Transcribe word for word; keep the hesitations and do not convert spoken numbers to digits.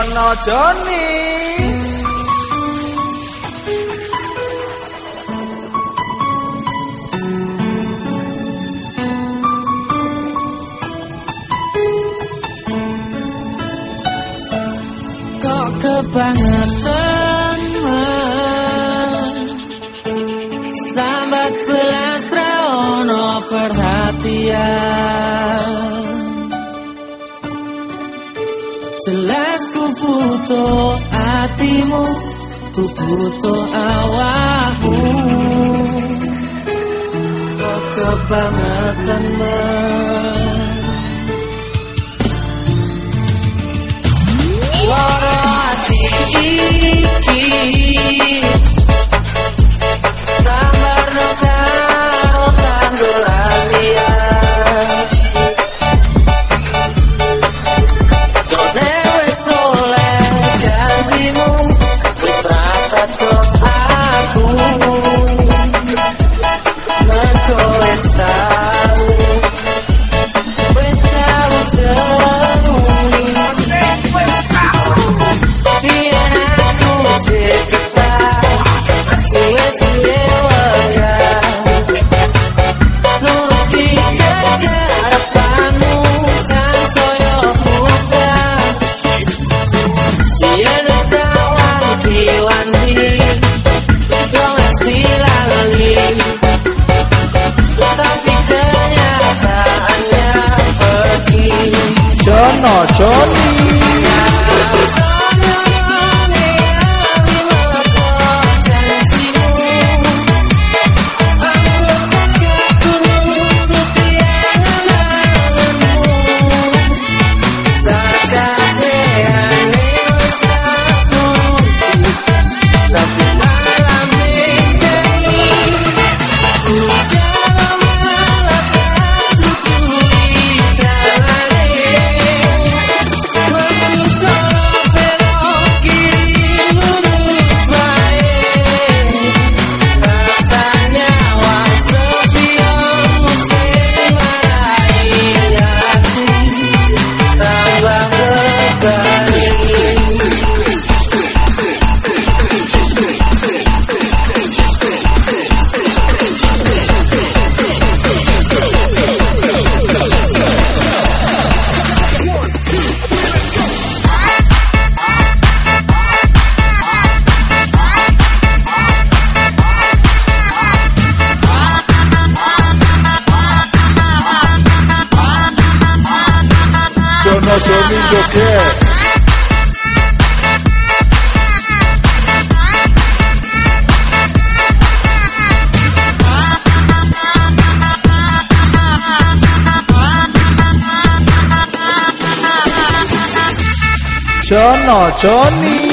Jono Joni. Kok kebangetan sambat belas raono perhatian. Jelas ku butuh hatimu, ku butuh awakmu. Kok kebangetan loro ati iki tambar no karo tanggolan liat. Sone wis oleh janjimu, wis rata cok aku. Mergo wis tau, wis tau jauh. Biar aku cerita suwe-suwe wayang, nuruti kegarapanmu sansaya bukan. Biar wis tak wanti-wanti jangan silali, tapi kenyataannya pergi. Jono Joni. Jono Joni joget. Jono Joni.